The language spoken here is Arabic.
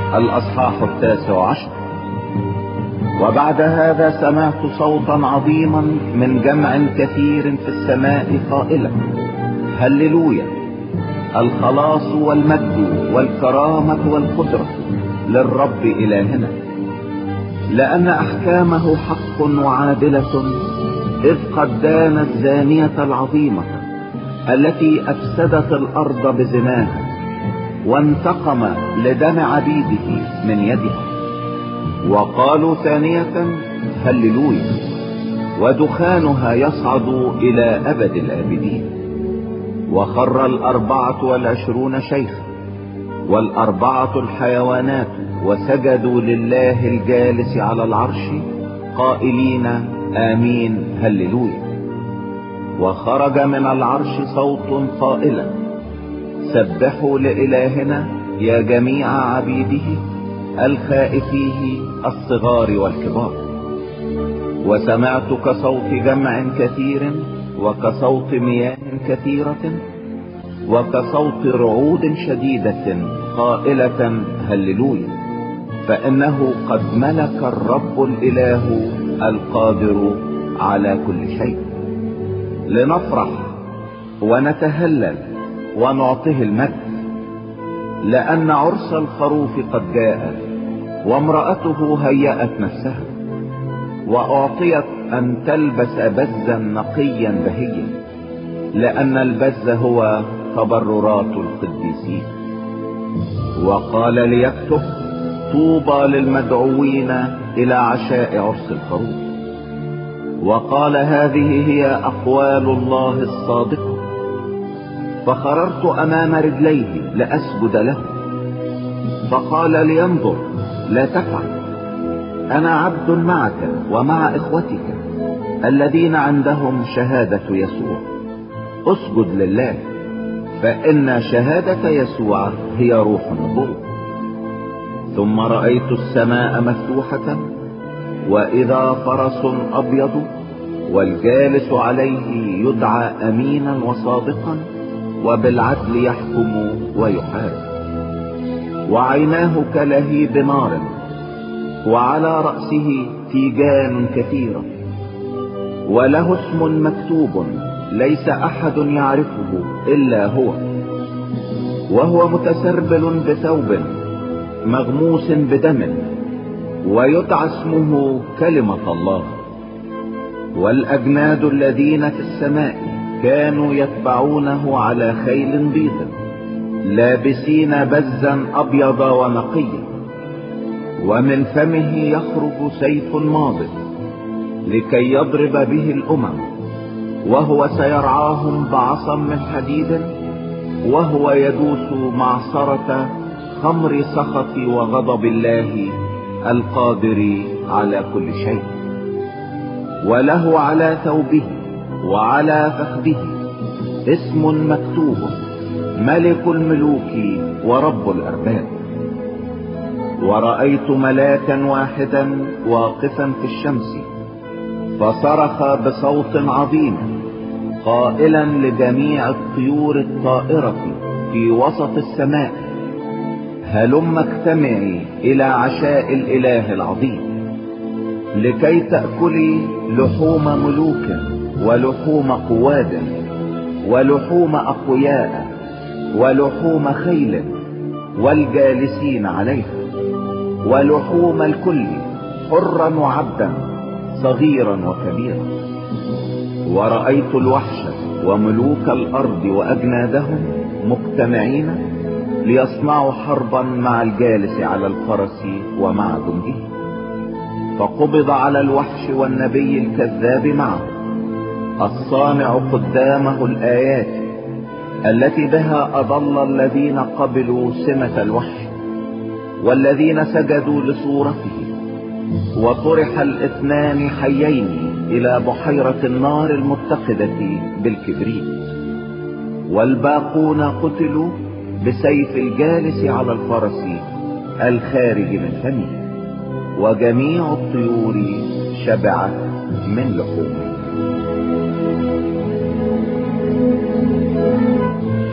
الأصحاح 19. وبعد هذا سمعت صوتا عظيما من جمع كثير في السماء قائلا: هللويا! الخلاص والمجد والكرامة والقدرة للرب إلهنا، لأن أحكامه حق وعادلة، إذ قد دان الزانية العظيمة التي أفسدت الأرض بزناها، وانتقم لدم عبيده من يدها. وقالوا ثانية: هللويا! ودخانها يصعد إلى أبد الآبدين. وخر 24 شيخا وال4 الحيوانات وسجدوا لله الجالس على العرش قائلين: آمين هللويا! وخرج من العرش صوت قائلا: سبحوا لإلهنا يا جميع عبيده الخائفيه الصغار والكبار. وسمعت كصوت جمع كثير وكصوت مياه كثيرة وكصوت رعود شديدة قائلة: هللويا! فإنه قد ملك الرب الإله القادر على كل شيء. لنفرح ونتهلل ونعطيه المجد، لأن عرس الخروف قد جاء، وامرأته هيأت نفسها، وأعطيت أن تلبس بزا نقيا بهيا، لأن البز هو تبررات القديسين. وقال ليكتب: طوبى للمدعوين إلى عشاء عرس الخروف. وقال: هذه هي أقوال الله الصادقة. فخررت أمام رجليه لأسجد له، فقال لي: انظر، لا تفعل، أنا عبد معك ومع إخوتك الذين عندهم شهادة يسوع، اسجد لله، فإن شهادة يسوع هي روح النبوة. ثم رأيت السماء مفتوحة، وإذا فرس أبيض، والجالس عليه يدعى أمينا وصادقا، وبالعدل يحكم ويحارب. وعيناه كلهيب نار، وعلى رأسه تيجان كثيرة، وله اسم مكتوب ليس أحد يعرفه إلا هو. وهو متسربل بثوب مغموس بدم، ويدعى اسمه كلمة الله. والأجناد الذين في السماء كانوا يتبعونه على خيل بيض، لابسين بزا أبيض ونقيا، ومن فمه يخرج سيف ماض لكي يضرب به الأمم، وهو سيرعاهم بعصا من حديد، وهو يدوس معصرة خمر سخط وغضب الله القادر على كل شيء. وله على ثوبه وعلى فخذه اسم مكتوب: ملك الملوك ورب الأرباب. ورأيت ملاكا واحدا واقفا في الشمس، فصرخ بصوت عظيم قائلا لجميع الطيور الطائرة في وسط السماء: هلم اجتمعي إلى عشاء الإله العظيم، لكي تأكلي لحوم ملوك ولحوم قواد ولحوم أقوياء ولحوم خيل والجالسين عليها، ولحوم الكل حرا وعبدا صغيرا وكبيرا. ورأيت الوحش وملوك الأرض وأجنادهم مجتمعين ليصنعوا حربا مع الجالس على الفرس ومع جنده. فقبض على الوحش والنبي الكذاب معه، الصانع قدامه الآيات التي بها أضل الذين قبلوا سمة الوحش والذين سجدوا لصورته. وطرح 2 حيين إلى بحيرة النار المتقدة بالكبريت. والباقون قتلوا بسيف الجالس على الفرس الخارج من فمه، وجميع الطيور شبعت من لحومه.